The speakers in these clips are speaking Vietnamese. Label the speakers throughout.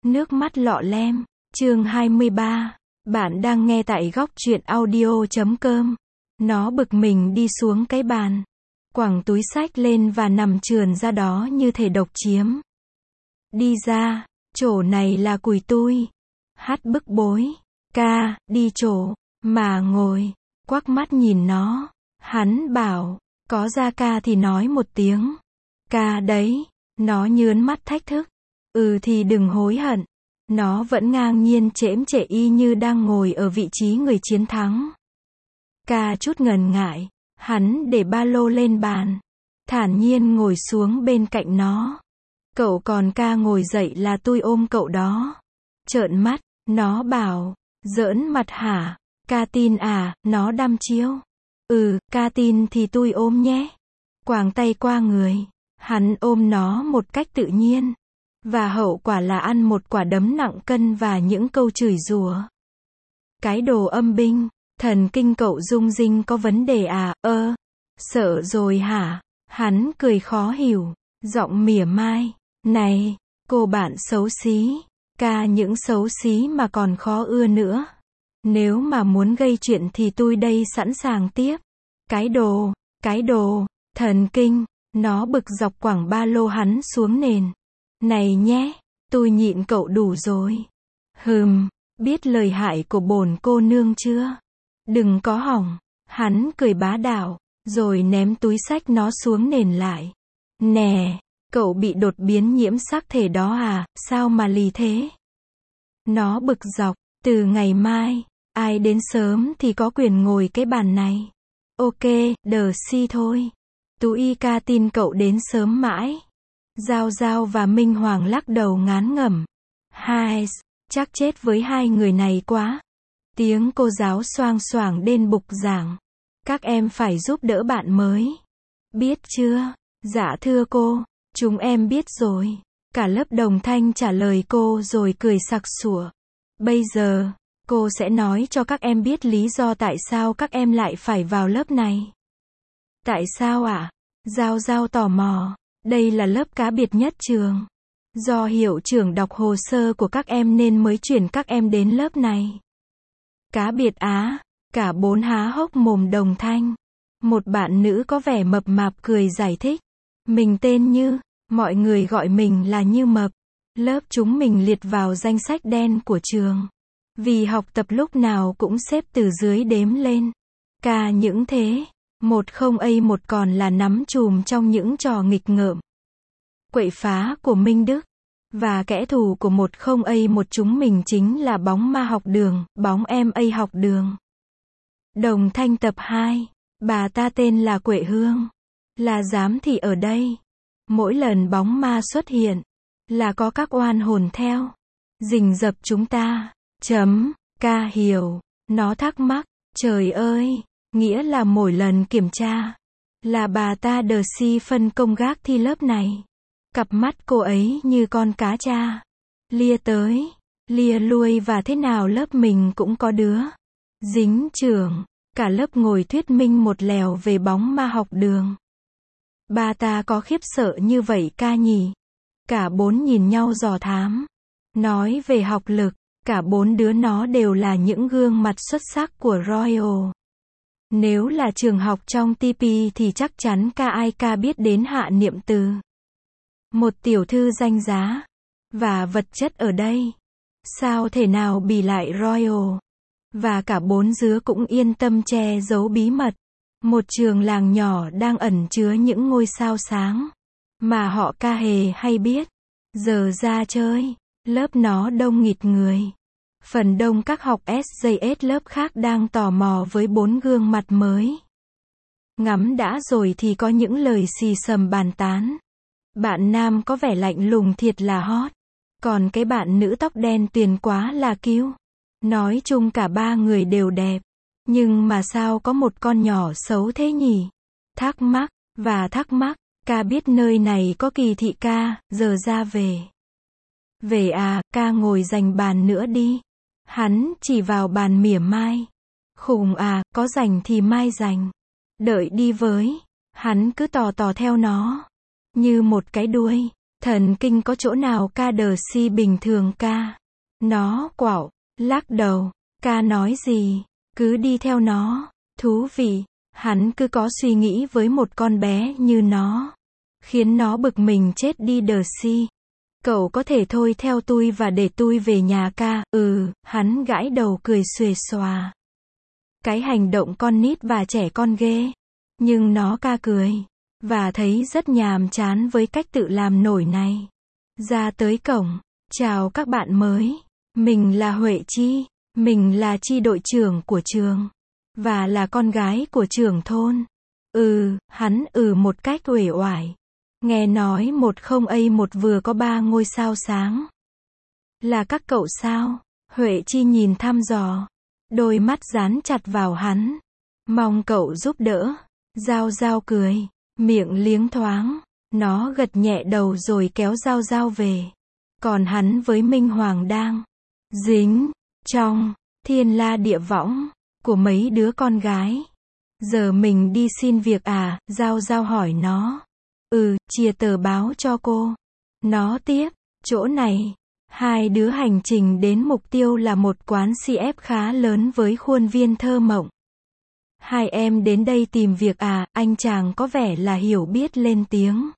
Speaker 1: Nước mắt lọ lem, chương 23. Bạn đang nghe tại góc truyện audio.com. Nó bực mình đi xuống cái bàn, quẳng túi xách lên và nằm chườn ra đó như thể độc chiếm. Đi ra, chỗ này là cùi tui. Hát bức bối. Ca, đi chỗ, mà ngồi, quắc mắt nhìn nó. Hắn bảo, có ra ca thì nói một tiếng. Ca đấy, nó nhớn mắt thách thức. Ừ thì đừng hối hận. Nó vẫn ngang nhiên chễm chệ y như đang ngồi ở vị trí người chiến thắng. Ca chút ngần ngại, hắn để ba lô lên bàn, thản nhiên ngồi xuống bên cạnh nó. Cậu còn ca ngồi dậy là tôi ôm cậu đó. Trợn mắt, nó bảo, giỡn mặt hả? Ca tin à? Nó đăm chiêu. Ừ, ca tin thì tôi ôm nhé. Quàng tay qua người, hắn ôm nó một cách tự nhiên. Và hậu quả là ăn một quả đấm nặng cân và những câu chửi rủa. Cái đồ âm binh, thần kinh cậu rung rinh có vấn đề à? Sợ rồi hả? Hắn cười khó hiểu, giọng mỉa mai. Này, cô bạn xấu xí, ca những xấu xí mà còn khó ưa nữa. Nếu mà muốn gây chuyện thì tôi đây sẵn sàng tiếp. Cái đồ, thần kinh, nó bực dọc quẳng ba lô hắn xuống nền. Này nhé, tôi nhịn cậu đủ rồi. Biết lời hại của bổn cô nương chưa? Đừng có hỏng. Hắn cười bá đạo, rồi ném túi xách nó xuống nền lại. Nè, cậu bị đột biến nhiễm sắc thể đó à, sao mà lì thế? Nó bực dọc, từ ngày mai, ai đến sớm thì có quyền ngồi cái bàn này. Ok, đờ si thôi. Túi ca tin cậu đến sớm mãi. Giao Giao và Minh Hoàng lắc đầu ngán ngẩm. Hai, chắc chết với hai người này quá. Tiếng cô giáo xoang xoảng đến bục giảng. Các em phải giúp đỡ bạn mới. Biết chưa? Dạ thưa cô, chúng em biết rồi. Cả lớp đồng thanh trả lời cô rồi cười sặc sủa. Bây giờ, cô sẽ nói cho các em biết lý do tại sao các em lại phải vào lớp này. Tại sao ạ? Giao Giao tò mò. Đây là lớp cá biệt nhất trường. Do hiệu trưởng đọc hồ sơ của các em nên mới chuyển các em đến lớp này. Cá biệt á? Cả bốn há hốc mồm đồng thanh. Một bạn nữ có vẻ mập mạp cười giải thích. Mình tên Như, mọi người gọi mình là Như Mập. Lớp chúng mình liệt vào danh sách đen của trường. Vì học tập lúc nào cũng xếp từ dưới đếm lên. Ca những thế. 10A1 còn là nắm chùm trong những trò nghịch ngợm, quậy phá của Minh Đức. Và kẻ thù của 10A1 chúng mình chính là bóng ma học đường, bóng MA học đường. Đồng thanh tập 2. Bà ta tên là Quệ Hương. Là giám thị ở đây. Mỗi lần bóng ma xuất hiện, là có các oan hồn theo. Rình rập chúng ta. Ca hiểu. Nó thắc mắc. Trời ơi! Nghĩa là mỗi lần kiểm tra, là bà ta đờ si phân công gác thi lớp này. Cặp mắt cô ấy như con cá tra. Lia tới, lia lui và thế nào lớp mình cũng có đứa dính trưởng. Cả lớp ngồi thuyết minh một lèo về bóng ma học đường. Bà ta có khiếp sợ như vậy ca nhỉ? Cả bốn nhìn nhau dò thám. Nói về học lực, cả bốn đứa nó đều là những gương mặt xuất sắc của Royal. Nếu là trường học trong TP thì chắc chắn ai biết đến Hạ Niệm Từ. Một tiểu thư danh giá và vật chất ở đây. Sao thể nào bì lại Royal. Và cả bốn đứa cũng yên tâm che giấu bí mật. Một trường làng nhỏ đang ẩn chứa những ngôi sao sáng. Mà họ ca hề hay biết. Giờ ra chơi, lớp nó đông nghịt người. Phần đông các học SJS lớp khác đang tò mò với bốn gương mặt mới. Ngắm đã rồi thì có những lời xì xầm bàn tán. Bạn nam có vẻ lạnh lùng thiệt là hot. Còn cái bạn nữ tóc đen tuyền quá là cute. Nói chung cả ba người đều đẹp. Nhưng mà sao có một con nhỏ xấu thế nhỉ? Thắc mắc, ca biết nơi này có kỳ thị ca, giờ ra về. Về à, ca ngồi giành bàn nữa đi. Hắn chỉ vào bàn mỉa mai. Khùng à, có rảnh thì mai rảnh. Đợi đi với. Hắn cứ tò theo nó. Như một cái đuôi. Thần kinh có chỗ nào ca đờ si bình thường ca. Nó quạo, lắc đầu. Ca nói gì? Cứ đi theo nó. Thú vị. Hắn cứ có suy nghĩ với một con bé như nó. Khiến nó bực mình chết đi đờ si. Cậu có thể thôi theo tôi và để tôi về nhà ca. Hắn gãi đầu cười xuề xòa. Cái hành động con nít và trẻ con ghê. Nhưng nó ca cười. Và thấy rất nhàm chán với cách tự làm nổi này. Ra tới cổng. Chào các bạn mới. Mình là Huệ Chi. Mình là chi đội trưởng của trường. Và là con gái của trưởng thôn. Hắn một cách uể oải. Nghe nói 10A1 vừa có 3 ngôi sao sáng. Là các cậu sao? Huệ Chi nhìn thăm dò. Đôi mắt dán chặt vào hắn. Mong cậu giúp đỡ. Giao Giao cười. Miệng liếng thoáng. Nó gật nhẹ đầu rồi kéo Giao Giao về. Còn hắn với Minh Hoàng đang dính trong thiên la địa võng của mấy đứa con gái. Giờ mình đi xin việc à? Giao Giao hỏi nó. Chia tờ báo cho cô. Nó tiếp. Chỗ này. Hai đứa hành trình đến mục tiêu là một quán CF khá lớn với khuôn viên thơ mộng. Hai em đến đây tìm việc à? Anh chàng có vẻ là hiểu biết lên tiếng.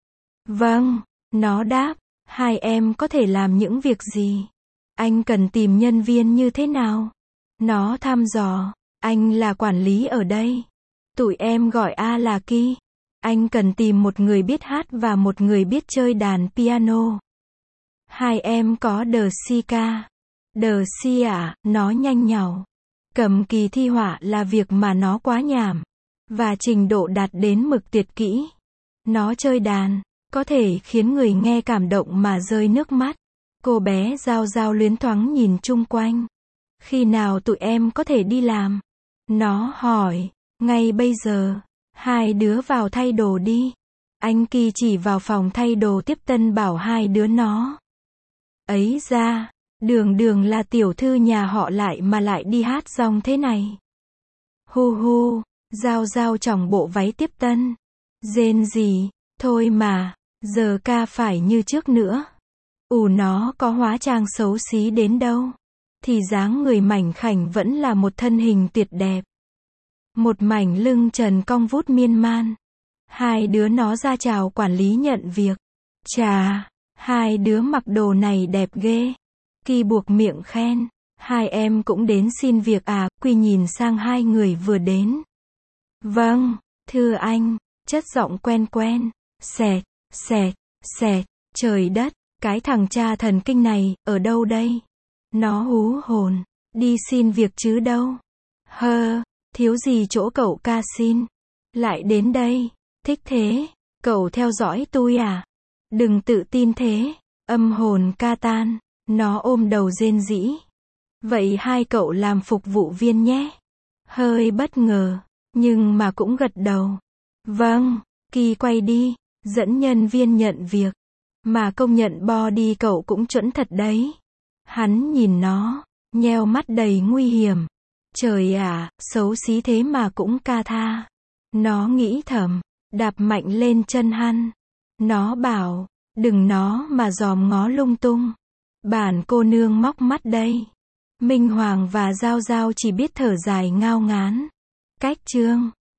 Speaker 1: Vâng. Nó đáp. Hai em có thể làm những việc gì? Anh cần tìm nhân viên như thế nào? Nó thăm dò. Anh là quản lý ở đây. Tụi em gọi A là Ki. Anh cần tìm một người biết hát và một người biết chơi đàn piano. Hai em có đờ si ca. Đờ si à? Nó nhanh nhảu. Cầm kỳ thi họa là việc mà nó quá nhảm. Và trình độ đạt đến mực tuyệt kỹ. Nó chơi đàn. Có thể khiến người nghe cảm động mà rơi nước mắt. Cô bé Giao Giao luyến thoáng nhìn chung quanh. Khi nào tụi em có thể đi làm? Nó hỏi. Ngay bây giờ. Hai đứa vào thay đồ đi. Anh Kỳ chỉ vào phòng thay đồ tiếp tân bảo hai đứa nó. Ấy ra. Đường là tiểu thư nhà họ lại mà lại đi hát rong thế này. Hu hu. Giao Giao chòng bộ váy tiếp tân. Rên gì. Thôi mà. Giờ ca phải như trước nữa. Nó có hóa trang xấu xí đến đâu. Thì dáng người mảnh khảnh vẫn là một thân hình tuyệt đẹp. Một mảnh lưng trần cong vút miên man. Hai đứa nó ra chào quản lý nhận việc. Chà, hai đứa mặc đồ này đẹp ghê. Kỳ buộc miệng khen. Hai em cũng đến xin việc à? Quy nhìn sang hai người vừa đến. Vâng, thưa anh. Chất giọng quen quen. Xẹt, xẹt, xẹt. Trời đất, cái thằng cha thần kinh này, ở đâu đây? Nó hú hồn. Đi xin việc chứ đâu. Thiếu gì chỗ cậu ca xin. Lại đến đây. Thích thế. Cậu theo dõi tôi à? Đừng tự tin thế. Âm hồn ca tan. Nó ôm đầu rên rỉ. Vậy hai cậu làm phục vụ viên nhé. Hơi bất ngờ. Nhưng mà cũng gật đầu. Vâng. Kỳ quay đi. Dẫn nhân viên nhận việc. Mà công nhận body cậu cũng chuẩn thật đấy. Hắn nhìn nó. Nheo mắt đầy nguy hiểm. Trời ạ, xấu xí thế mà cũng ca tha. Nó nghĩ thầm. Đạp mạnh lên chân hắn. Nó bảo. Đừng nó mà dòm ngó lung tung. Bản cô nương móc mắt đây. Minh Hoàng và Giao Giao chỉ biết thở dài ngao ngán. Cách chương